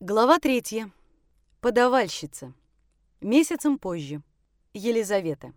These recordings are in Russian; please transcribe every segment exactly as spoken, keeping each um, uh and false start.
Глава третья. Подавальщица. Месяцем позже. Елизавета.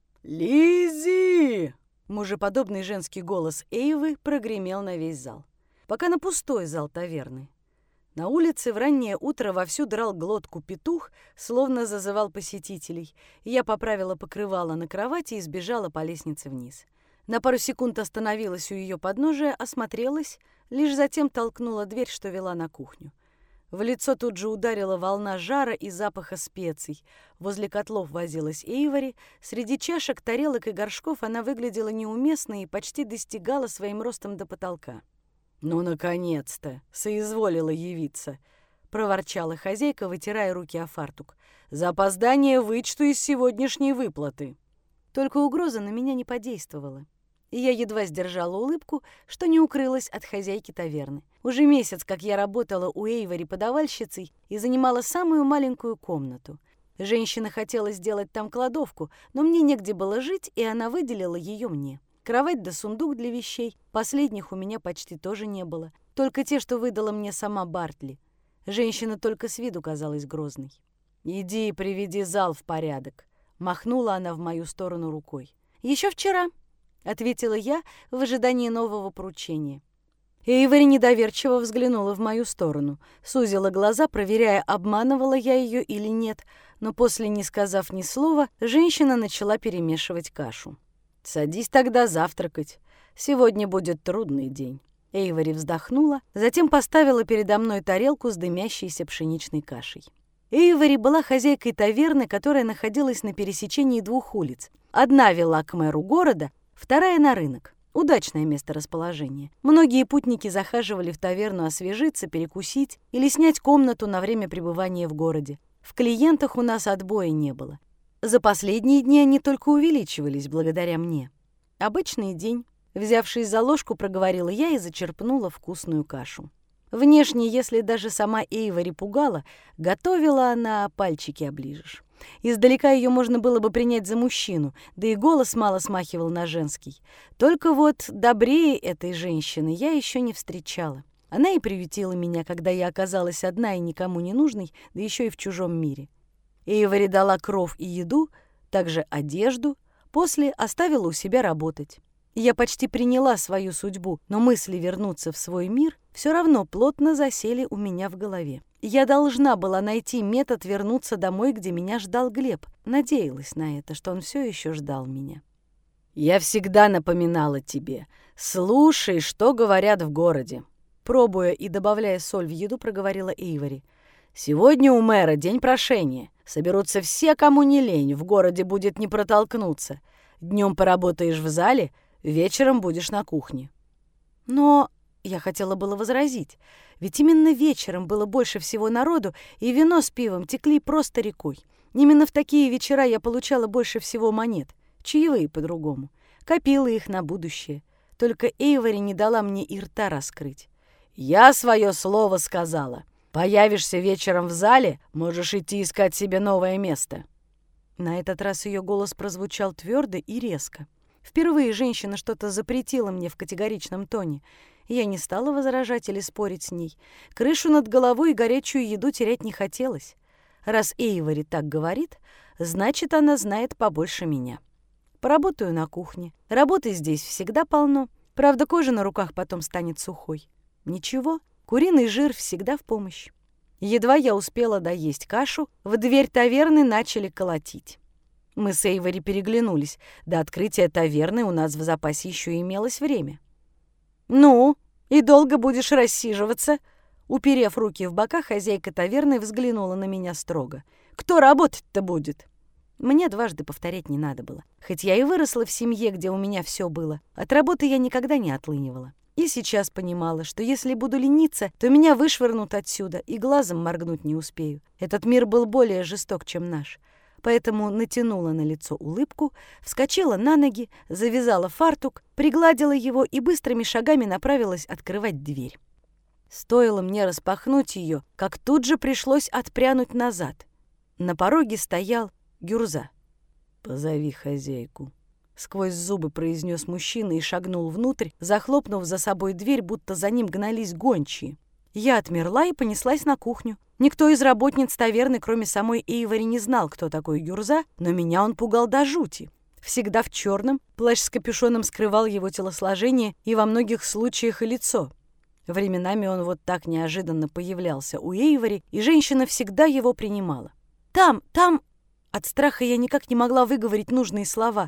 «Лиззи!» Мужеподобный женский голос Эйвы прогремел на весь зал. Пока на пустой зал таверны. На улице в раннее утро вовсю драл глотку петух, словно зазывал посетителей. Я поправила покрывало на кровати и сбежала по лестнице вниз. На пару секунд остановилась у ее подножия, осмотрелась, лишь затем толкнула дверь, что вела на кухню. В лицо тут же ударила волна жара и запаха специй. Возле котлов возилась Эйвори. Среди чашек, тарелок и горшков она выглядела неуместно и почти достигала своим ростом до потолка. «Ну, наконец-то!» — соизволила явиться, — проворчала хозяйка, вытирая руки о фартук. «За опоздание вычту из сегодняшней выплаты». Только угроза на меня не подействовала. И я едва сдержала улыбку, что не укрылась от хозяйки таверны. Уже месяц, как я работала у Эйвори подавальщицей и занимала самую маленькую комнату. Женщина хотела сделать там кладовку, но мне негде было жить, и она выделила ее мне. Кровать да сундук для вещей, последних у меня почти тоже не было. Только те, что выдала мне сама Бартли. Женщина только с виду казалась грозной. «Иди и приведи зал в порядок», — махнула она в мою сторону рукой. «Еще вчера», — ответила я в ожидании нового поручения. Эйвори недоверчиво взглянула в мою сторону, сузила глаза, проверяя, обманывала я ее или нет, но после, не сказав ни слова, женщина начала перемешивать кашу. «Садись тогда завтракать. Сегодня будет трудный день». Эйвори вздохнула, затем поставила передо мной тарелку с дымящейся пшеничной кашей. Эйвори была хозяйкой таверны, которая находилась на пересечении двух улиц. Одна вела к мэру города, вторая — на рынок. Удачное месторасположение. Многие путники захаживали в таверну освежиться, перекусить или снять комнату на время пребывания в городе. В клиентах у нас отбоя не было. За последние дни они только увеличивались благодаря мне. Обычный день. Взявшись за ложку, проговорила я и зачерпнула вкусную кашу. Внешне, если даже сама Эйвори пугала, готовила она, пальчики оближешь. Издалека ее можно было бы принять за мужчину, да и голос мало смахивал на женский. Только вот добрее этой женщины я еще не встречала. Она и приютила меня, когда я оказалась одна и никому не нужной, да еще и в чужом мире. Эйвори дала кров и еду, также одежду, после оставила у себя работать. Я почти приняла свою судьбу, но мысли вернуться в свой мир все равно плотно засели у меня в голове. Я должна была найти метод вернуться домой, где меня ждал Глеб. Надеялась на это, что он все еще ждал меня. «Я всегда напоминала тебе. Слушай, что говорят в городе», — пробуя и добавляя соль в еду, проговорила Эйвори. «Сегодня у мэра день прошения. Соберутся все, кому не лень, в городе будет не протолкнуться. Днем поработаешь в зале, вечером будешь на кухне». Но я хотела было возразить, ведь именно вечером было больше всего народу, и вино с пивом текли просто рекой. Именно в такие вечера я получала больше всего монет, чаевые по-другому. Копила их на будущее. Только Эйвори не дала мне и рта раскрыть. «Я свое слово сказала. Появишься вечером в зале, можешь идти искать себе новое место». На этот раз ее голос прозвучал твердо и резко. Впервые женщина что-то запретила мне в категоричном тоне. Я не стала возражать или спорить с ней. Крышу над головой и горячую еду терять не хотелось. Раз Эйвори так говорит, значит, она знает побольше меня. Поработаю на кухне. Работы здесь всегда полно. Правда, кожа на руках потом станет сухой. Ничего, куриный жир всегда в помощь. Едва я успела доесть кашу, в дверь таверны начали колотить. Мы с Эйвори переглянулись. До открытия таверны у нас в запасе еще имелось время. «Ну, и долго будешь рассиживаться?» Уперев руки в бока, хозяйка таверны взглянула на меня строго. «Кто работать-то будет?» Мне дважды повторять не надо было. Хоть я и выросла в семье, где у меня все было, от работы я никогда не отлынивала. И сейчас понимала, что если буду лениться, то меня вышвырнут отсюда, и глазом моргнуть не успею. Этот мир был более жесток, чем наш. Поэтому натянула на лицо улыбку, вскочила на ноги, завязала фартук, пригладила его и быстрыми шагами направилась открывать дверь. Стоило мне распахнуть ее, как тут же пришлось отпрянуть назад. На пороге стоял Гюрза. «Позови хозяйку», — сквозь зубы произнес мужчина и шагнул внутрь, захлопнув за собой дверь, будто за ним гнались гончие. Я отмерла и понеслась на кухню. Никто из работниц таверны, кроме самой Эйвори, не знал, кто такой Гюрза, но меня он пугал до жути. Всегда в черном, плащ с капюшоном скрывал его телосложение и во многих случаях и лицо. Временами он вот так неожиданно появлялся у Эйвори, и женщина всегда его принимала. «Там, там...» От страха я никак не могла выговорить нужные слова.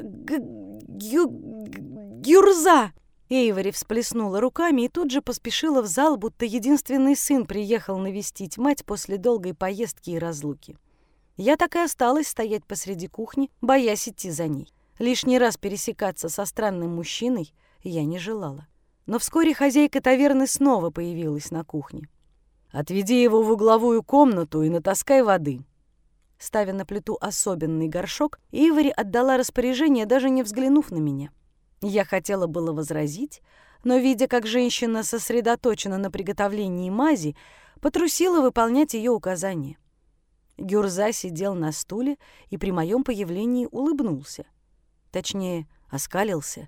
«Гюрза!» Эйвори всплеснула руками и тут же поспешила в зал, будто единственный сын приехал навестить мать после долгой поездки и разлуки. Я так и осталась стоять посреди кухни, боясь идти за ней. Лишний раз пересекаться со странным мужчиной я не желала. Но вскоре хозяйка таверны снова появилась на кухне. «Отведи его в угловую комнату и натаскай воды». Ставя на плиту особенный горшок, Эйвори отдала распоряжение, даже не взглянув на меня. Я хотела было возразить, но, видя, как женщина сосредоточена на приготовлении мази, потрусила выполнять ее указания. Гюрза сидел на стуле и при моем появлении улыбнулся. Точнее, оскалился.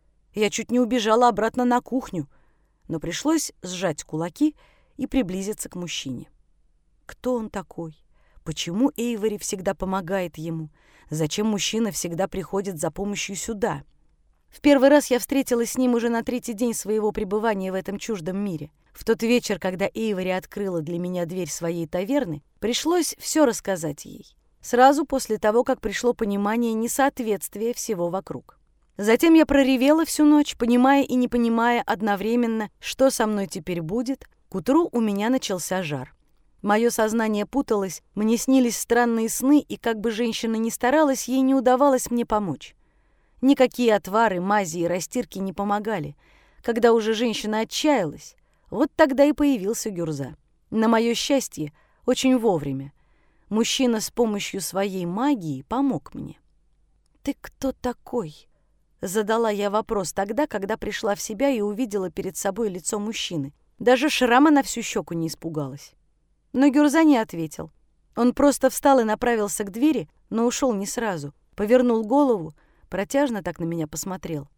Я чуть не убежала обратно на кухню, но пришлось сжать кулаки и приблизиться к мужчине. Кто он такой? Почему Эйвори всегда помогает ему? Зачем мужчина всегда приходит за помощью сюда? В первый раз я встретилась с ним уже на третий день своего пребывания в этом чуждом мире. В тот вечер, когда Эйвори открыла для меня дверь своей таверны, пришлось все рассказать ей. Сразу после того, как пришло понимание несоответствия всего вокруг. Затем я проревела всю ночь, понимая и не понимая одновременно, что со мной теперь будет. К утру у меня начался жар. Мое сознание путалось, мне снились странные сны, и как бы женщина ни старалась, ей не удавалось мне помочь. Никакие отвары, мази и растирки не помогали. Когда уже женщина отчаялась, вот тогда и появился Гюрза. На мое счастье, очень вовремя. Мужчина с помощью своей магии помог мне. «Ты кто такой?» — задала я вопрос тогда, когда пришла в себя и увидела перед собой лицо мужчины. Даже шрама на всю щеку не испугалась. Но Гюрза не ответил. Он просто встал и направился к двери, но ушел не сразу. Повернул голову, протяжно так на меня посмотрел.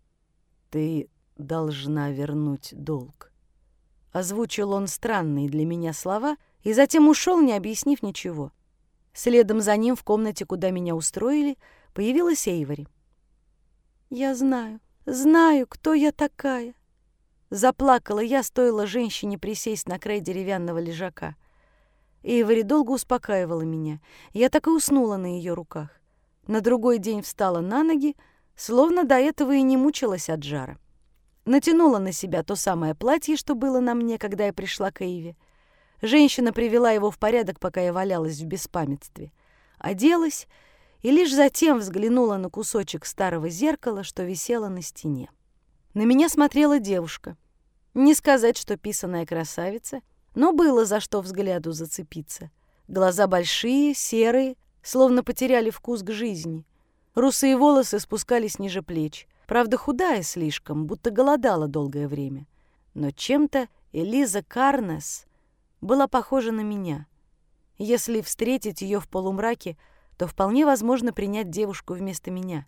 «Ты должна вернуть долг». Озвучил он странные для меня слова и затем ушел, не объяснив ничего. Следом за ним в комнате, куда меня устроили, появилась Эйвори. «Я знаю, знаю, кто я такая». Заплакала я, стоило женщине присесть на край деревянного лежака. Эйвори долго успокаивала меня. Я так и уснула на ее руках. На другой день встала на ноги, словно до этого и не мучилась от жара. Натянула на себя то самое платье, что было на мне, когда я пришла к Эйве. Женщина привела его в порядок, пока я валялась в беспамятстве. Оделась и лишь затем взглянула на кусочек старого зеркала, что висело на стене. На меня смотрела девушка. Не сказать, что писаная красавица, но было за что взгляду зацепиться. Глаза большие, серые, словно потеряли вкус к жизни. Русые волосы спускались ниже плеч. Правда, худая слишком, будто голодала долгое время. Но чем-то Элиза Карнес была похожа на меня. Если встретить ее в полумраке, то вполне возможно принять девушку вместо меня.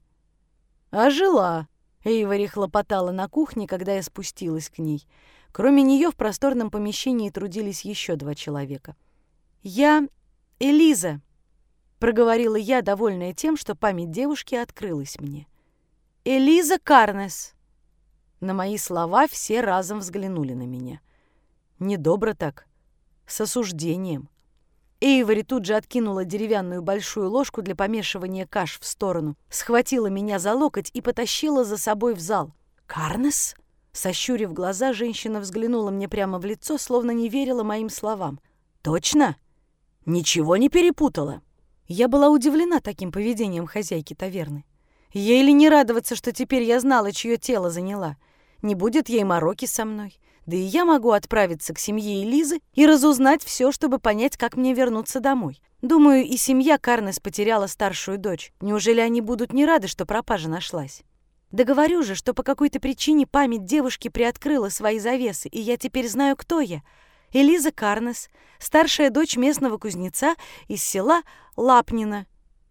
«Ожила!» — Эйвори хлопотала на кухне, когда я спустилась к ней. Кроме нее в просторном помещении трудились еще два человека. «Я Элиза», — проговорила я, довольная тем, что память девушки открылась мне. «Элиза Карнес». На мои слова все разом взглянули на меня. Недобро так, с осуждением. Эйвори тут же откинула деревянную большую ложку для помешивания каш в сторону, схватила меня за локоть и потащила за собой в зал. «Карнес?» Сощурив глаза, женщина взглянула мне прямо в лицо, словно не верила моим словам. «Точно? Ничего не перепутала?» Я была удивлена таким поведением хозяйки таверны. Ей ли не радоваться, что теперь я знала, чье тело заняла? Не будет ей мороки со мной. Да и я могу отправиться к семье Элизы и разузнать все, чтобы понять, как мне вернуться домой. Думаю, и семья Карнес потеряла старшую дочь. Неужели они будут не рады, что пропажа нашлась? Да говорю же, что по какой-то причине память девушки приоткрыла свои завесы, и я теперь знаю, кто я. Элиза Карнес, старшая дочь местного кузнеца из села Лапнино.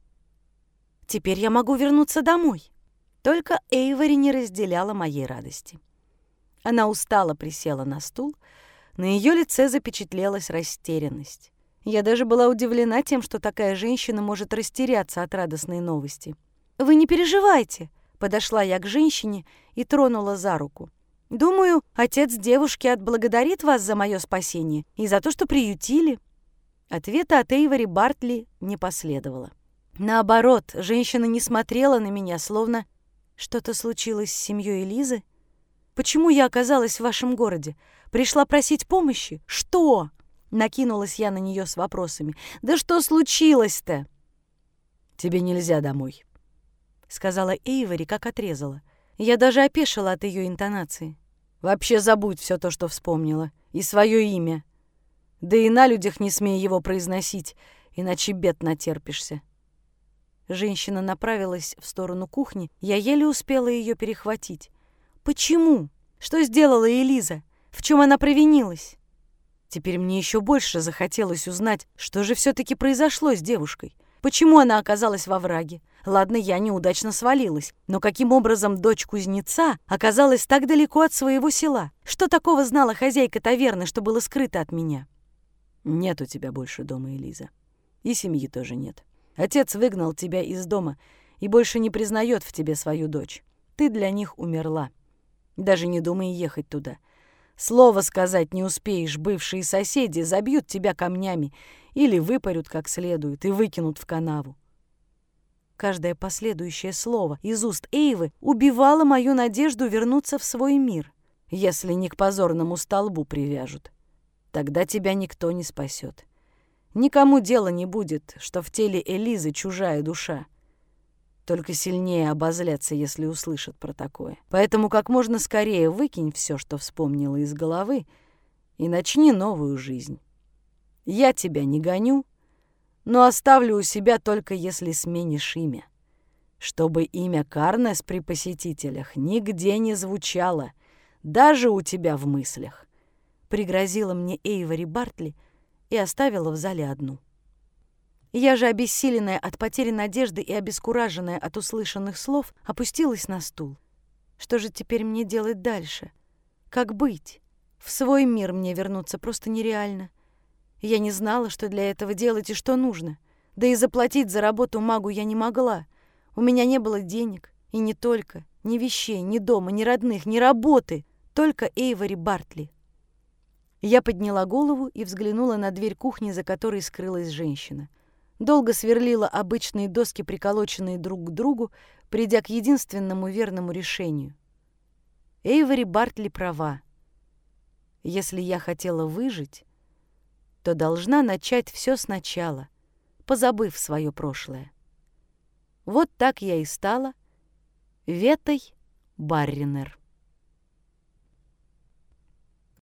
Теперь я могу вернуться домой. Только Эйвори не разделяла моей радости. Она устало присела на стул, на ее лице запечатлелась растерянность. Я даже была удивлена тем, что такая женщина может растеряться от радостной новости. «Вы не переживайте», — подошла я к женщине и тронула за руку. «Думаю, отец девушки отблагодарит вас за мое спасение и за то, что приютили». Ответа от Эйвори Бартли не последовало. Наоборот, женщина не смотрела на меня, словно что-то случилось с семьей Элизы. «Почему я оказалась в вашем городе? Пришла просить помощи? Что?» Накинулась я на нее с вопросами. «Да что случилось-то?» «Тебе нельзя домой», — сказала Эйвори, как отрезала. Я даже опешила от ее интонации. «Вообще забудь все то, что вспомнила, и свое имя. Да и на людях не смей его произносить, иначе бед натерпишься». Женщина направилась в сторону кухни, я еле успела ее перехватить. «Почему? Что сделала Элиза? В чем она провинилась?» Теперь мне еще больше захотелось узнать, что же все-таки произошло с девушкой. Почему она оказалась во враге? Ладно, я неудачно свалилась, но каким образом дочь кузнеца оказалась так далеко от своего села? Что такого знала хозяйка таверны, что было скрыто от меня? «Нет у тебя больше дома, Элиза. И семьи тоже нет. Отец выгнал тебя из дома и больше не признает в тебе свою дочь. Ты для них умерла. Даже не думай ехать туда. Слово сказать не успеешь, бывшие соседи забьют тебя камнями или выпарют как следует и выкинут в канаву». Каждое последующее слово из уст Эйвы убивало мою надежду вернуться в свой мир. «Если не к позорному столбу привяжут, тогда тебя никто не спасет. Никому дела не будет, что в теле Элизы чужая душа. Только сильнее обозлятся, если услышат про такое. Поэтому как можно скорее выкинь все, что вспомнила из головы, и начни новую жизнь. Я тебя не гоню, но оставлю у себя только если сменишь имя. Чтобы имя Карнес при посетителях нигде не звучало, даже у тебя в мыслях», — пригрозила мне Эйвори Бартли и оставила в зале одну. Я же, обессиленная от потери надежды и обескураженная от услышанных слов, опустилась на стул. Что же теперь мне делать дальше? Как быть? В свой мир мне вернуться просто нереально. Я не знала, что для этого делать и что нужно. Да и заплатить за работу магу я не могла. У меня не было денег, и не только, ни вещей, ни дома, ни родных, ни работы, только Эйвори Бартли. Я подняла голову и взглянула на дверь кухни, за которой скрылась женщина. Долго сверлила обычные доски, приколоченные друг к другу, придя к единственному верному решению. Эйвори Бартли права. Если я хотела выжить, то должна начать все сначала, позабыв свое прошлое. Вот так я и стала Ветой Барринер.